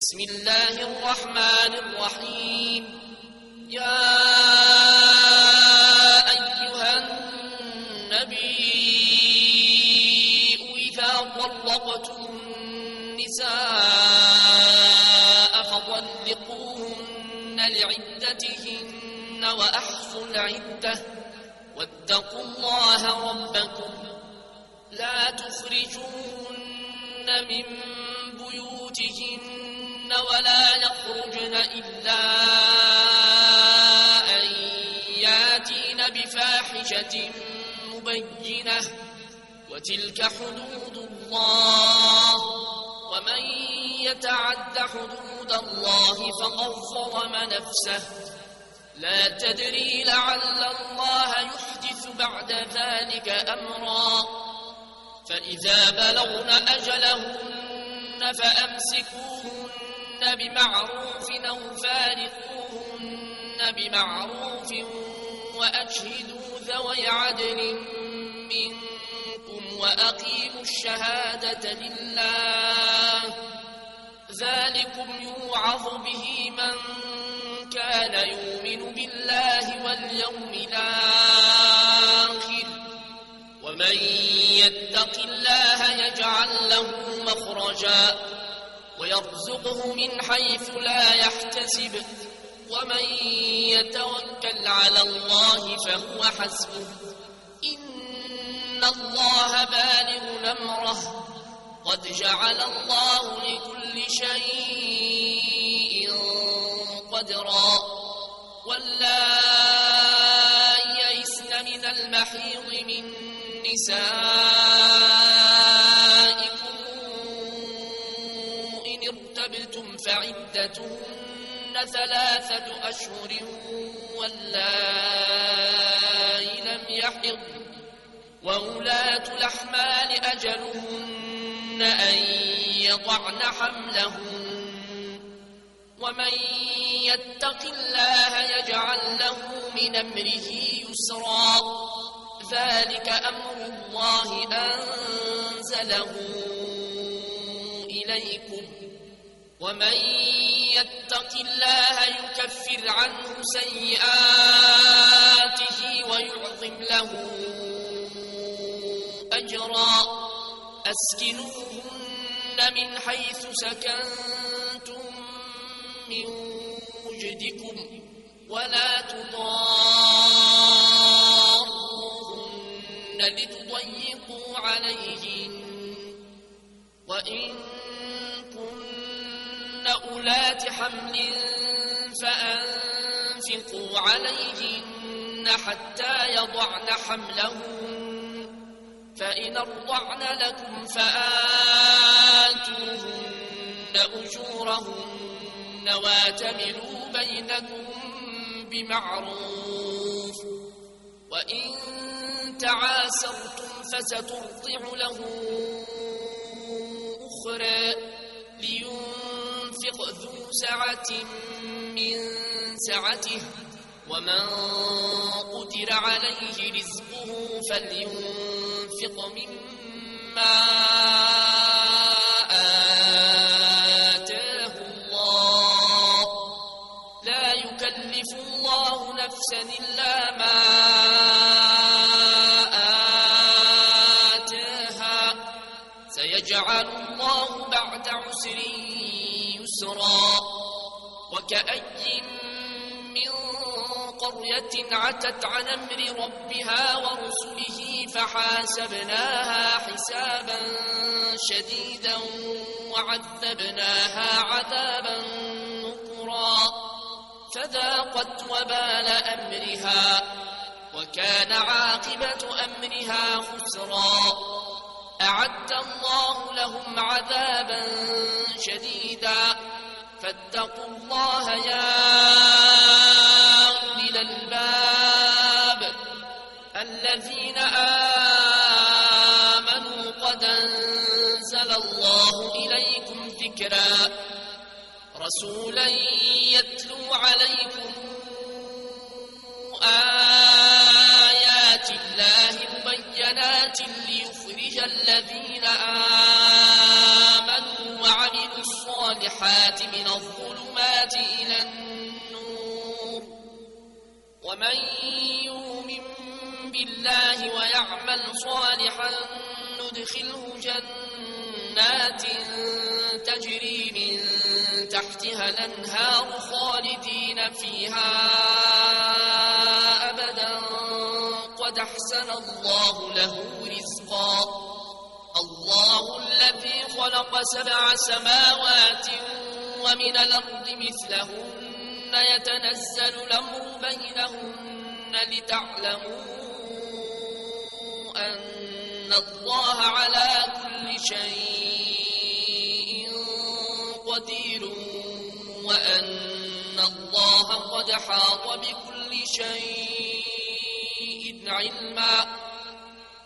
بسم الله الرحمن الرحيم. يا أيها النبي إذا طلقتم النساء فطلقوهن لعدتهن وأحصوا العدة واتقوا الله ربكم لا تخرجوهن من بيوتهن ولا يخرجن إلا أن ياتين بفاحشة مبينة وتلك حدود الله ومن يتعد حدود الله فقد ظلم نفسه لا تدري لعل الله يحدث بعد ذلك أمرا فإذا بلغن أجلهن فأمسكوهن بمعروف أو فارقوهن بمعروف وأشهدوا ذوي عدل منكم وأقيموا الشهادة لله ذلكم يوعظ به من كان يؤمن بالله واليوم الآخر ومن يتق الله يجعل له مخرجا ويرزقه من حيث لا يحتسب ومن يتوكل على الله فهو حسبه إن الله بالغ أمره قد جعل الله لكل شيء قدرا واللائي يئسن من المحيض من نسائكم إن ارتبتم فعدتهن 3 أشهر واللائي لم يحضن وأولاة الأحمال أجلهن أن يضعن حملهن ومن يتق الله يجعل له من أمره يسرا ذلك أمر الله أنزله إليكم ومن يتق الله يكفر عنه سيئاته ويعظم له أجرا أسكنوهن من حيث سكنتم من وجدكم ولا تضاروهن لتضيقوا عليهن وإن كن أولات حمل فأنفقوا عليهن حتى يضعن حملهن فإن أرضعن لكم فآتوهن أجورهن واتمروا بينكم بمعروف وإن تعاسرتم فسترضع له أخرى لينفق ذو سعة من سعته ومن قدر عليه رزقه فلينفق مما آتاه الله لا يكلف الله نفسا إلا ما آتاها سيجعل الله بعد عسر يسرا وكأي من قرية عتت عن أمر ربها ورسله فحاسبناها حسابا شديدا وعذبناها عذابا نكرا فذاقت وبال أمرها وكان عاقبة أمرها خسرا أعد الله لهم عذابا شديدا فاتقوا الله يا أولي الألباب الذين آمنوا قد أنزل الله إليكم ذكرا رسولا يتلو عليكم آيات الله مبينات ليخرج الذين آمنوا وعملوا الصالحات الصالحات من الظلمات إلى النور ومن يؤمن بالله ويعمل صالحا ندخله جنات تجري من تحتها الأنهار خالدين فيها أبدا قد أحسن الله له رزقا الله الذي خلق 7 سماوات ومن الأرض مثلهن يتنزل الأمر بينهن لتعلموا أن الله على كل شيء قدير وأن الله قد حاط بكل شيء علما